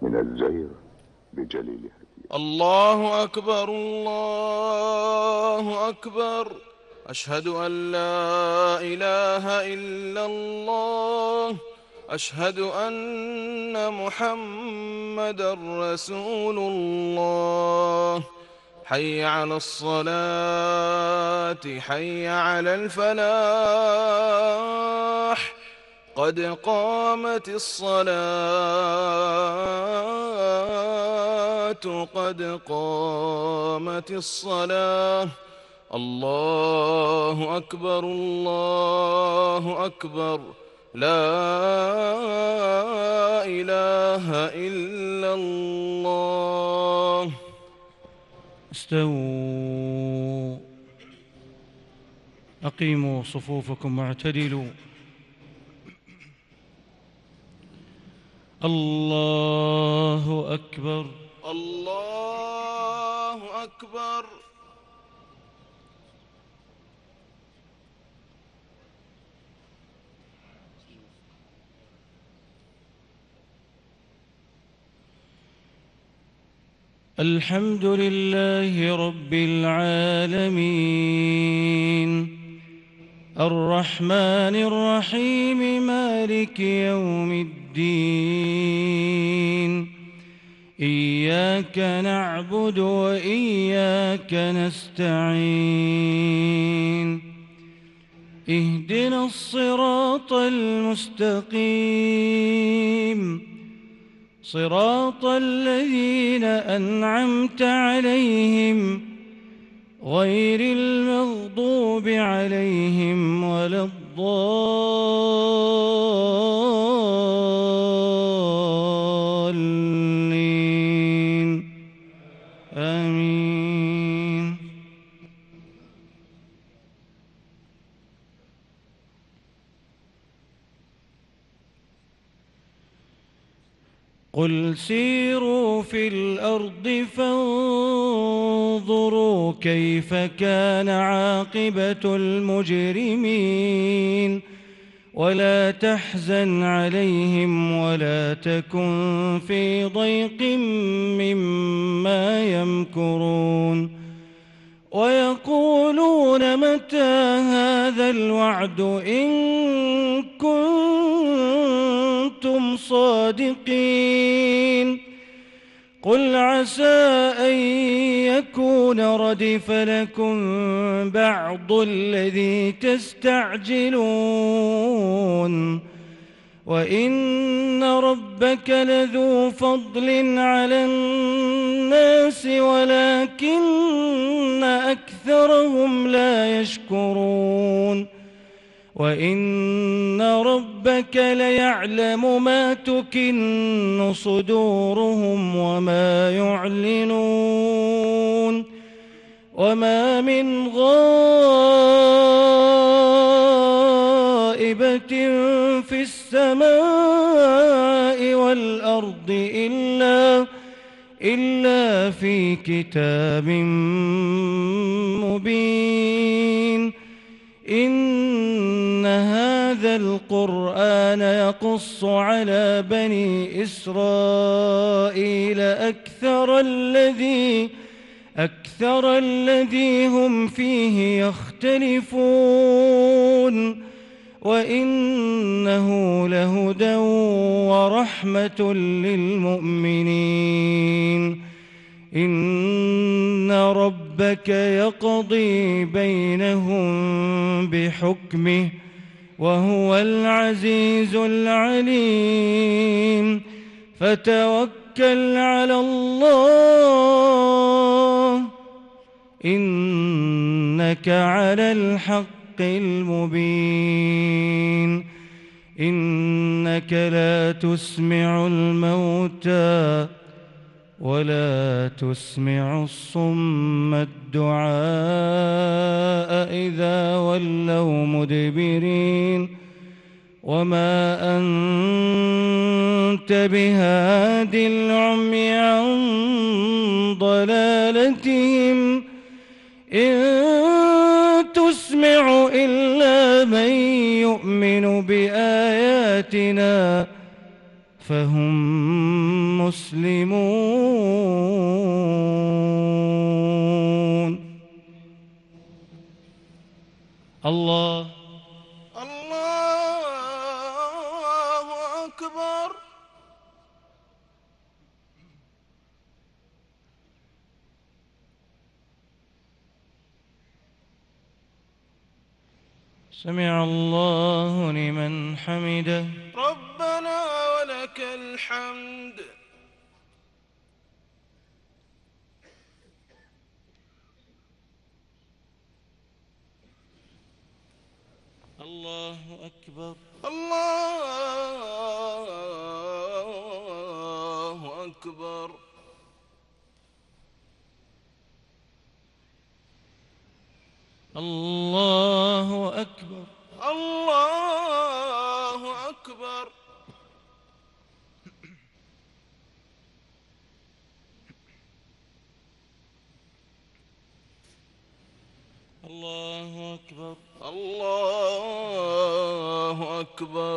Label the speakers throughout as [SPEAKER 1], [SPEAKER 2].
[SPEAKER 1] من الزيغ بجليل هديه.
[SPEAKER 2] الله أكبر الله أكبر، أشهد أن لا إله إلا الله، أشهد أن محمدًا رسول الله. حي على الصلاة، حي على الفلاح، قد قامت الصلاة، قد قامت الصلاة. الله أكبر الله أكبر، لا إله إلا الله.
[SPEAKER 3] استووا، أقيموا صفوفكم واعتدلوا. الله أكبر
[SPEAKER 2] الله أكبر.
[SPEAKER 3] الحمد لله رب العالمين، الرحمن الرحيم، مالك يوم الدين. إياك نعبد وإياك نستعين، اهدنا الصراط المستقيم، صراط الذين أنعمت عليهم غير المغضوب عليهم ولا الضالين، آمين. قل سيروا في الأرض فانظروا كيف كان عاقبة المجرمين، ولا تحزن عليهم ولا تكن في ضيق مما يمكرون. ويقولون متى هذا الوعد إن كنتم صادقين. قل عسى أن يكون ردف لكم بعض الذي تستعجلون، وإن ربك لذو فضل على الناس ولكن أكثرهم لا يشكرون. وإن ربك ليعلم ما تكن صدورهم وما يعلنون. وما من غائبة في السماء والأرض إلا في كتاب مبين. إن هذا القرآن يقص على بني إسرائيل أكثر الذي هم فيه يختلفون، وإنه لهدى ورحمة للمؤمنين. إن ربك يقضي بينهم بحكمه وهو العزيز العليم. فتوكل على الله، إنك على الحق المبين. إنك لا تسمع الموتى ولا تسمع الصم الدعاء إذا ولوا مدبرين. وما أنت بهاد العمي عن ضلالتهم، إن تسمع إلا من يؤمن بآياتنا فهم مسلمون. الله
[SPEAKER 2] الله أكبر.
[SPEAKER 3] سمع الله لمن حمده.
[SPEAKER 2] ربنا ولك الحمد.
[SPEAKER 3] الله أكبر.
[SPEAKER 2] الله أكبر.
[SPEAKER 3] الله أكبر.
[SPEAKER 2] الله أكبر.
[SPEAKER 3] الله أكبر.
[SPEAKER 2] الله أكبر.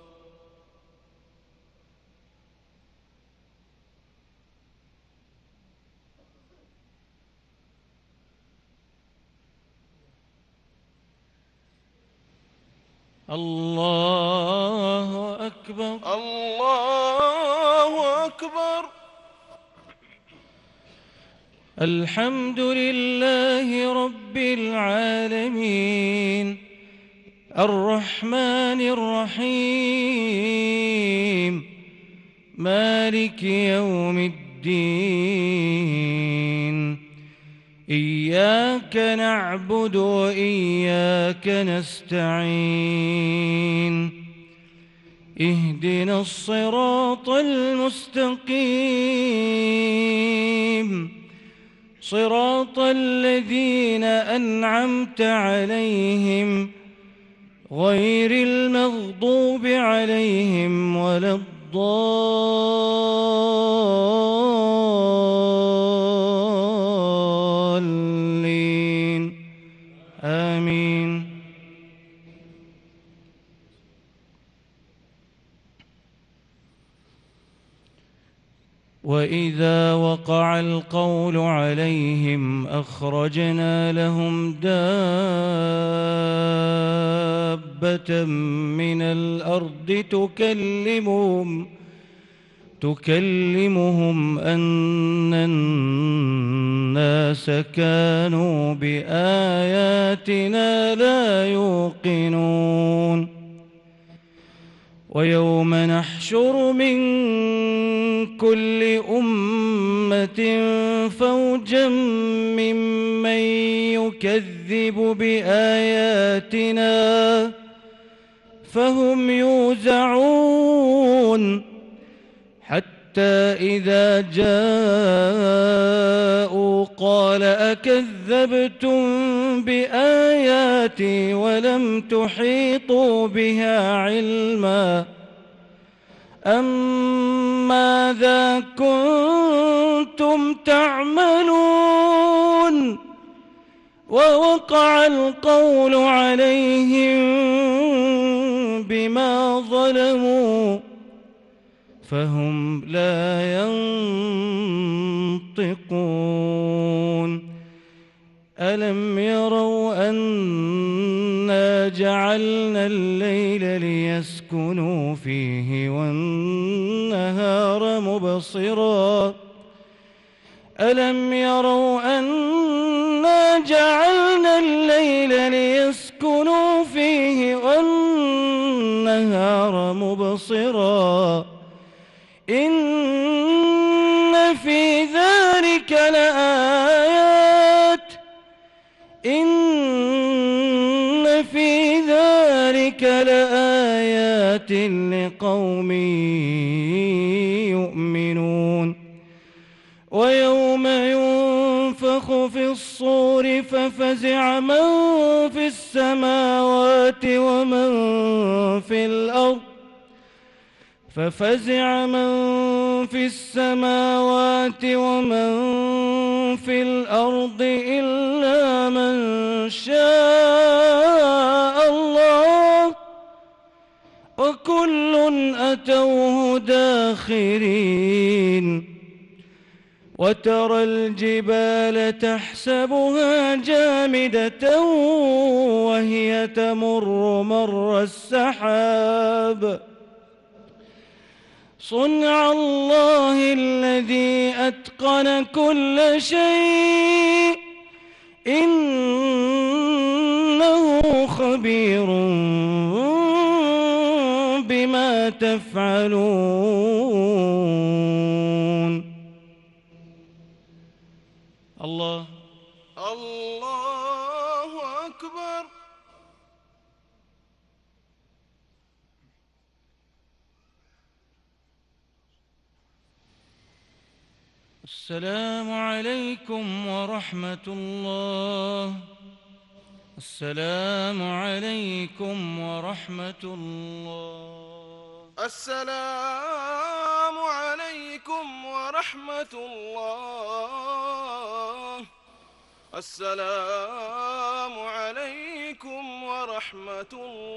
[SPEAKER 3] الله أكبر.
[SPEAKER 2] الله أكبر.
[SPEAKER 3] الحمد لله رب العالمين الرحمن الرحيم مالك يوم الدين. إياك نعبد وإياك نستعين. اهدنا الصراط المستقيم صراط الذين أنعمت عليهم غير المغضوب عليهم ولا الضالين. آمين. وإذا وقع القول عليهم أخرجنا لهم دابة من الأرض تكلمهم أن الناس كانوا بآياتنا لا يوقنون. ويوم نحشر من كل أمة فوجا ممن يكذب بآياتنا فهم يوزعون حتى إذا جاءوا قال أكذبتم بآياتي ولم تحيطوا بها علما أم ماذا كنتم تعملون. ووقع القول عليهم بما ظلموا فهم لا ينطقون. ألم يروا أنا جعلنا الليل ليسكنوا فيه والنهار مبصرا ألم يروا أنا جعلنا الليل ليسكنوا فيه والنهار مبصرا إن في ذلك لآيات لقوم يؤمنون. ويوم ينفخ في الصور ففزع من في السماوات ومن في الأرض إلا من شاء الله وكل كل أتوه داخرين وترى الجبال تحسبها جامدة وهي تمر مر السحاب صنع الله الذي أتقن كل شيء إنه خبير بما تفعلون. الله
[SPEAKER 2] الله أكبر.
[SPEAKER 3] السلام عليكم ورحمة الله. السلام عليكم ورحمة الله.
[SPEAKER 2] السلام عليكم ورحمة الله. السلام عليكم ورحمة الله.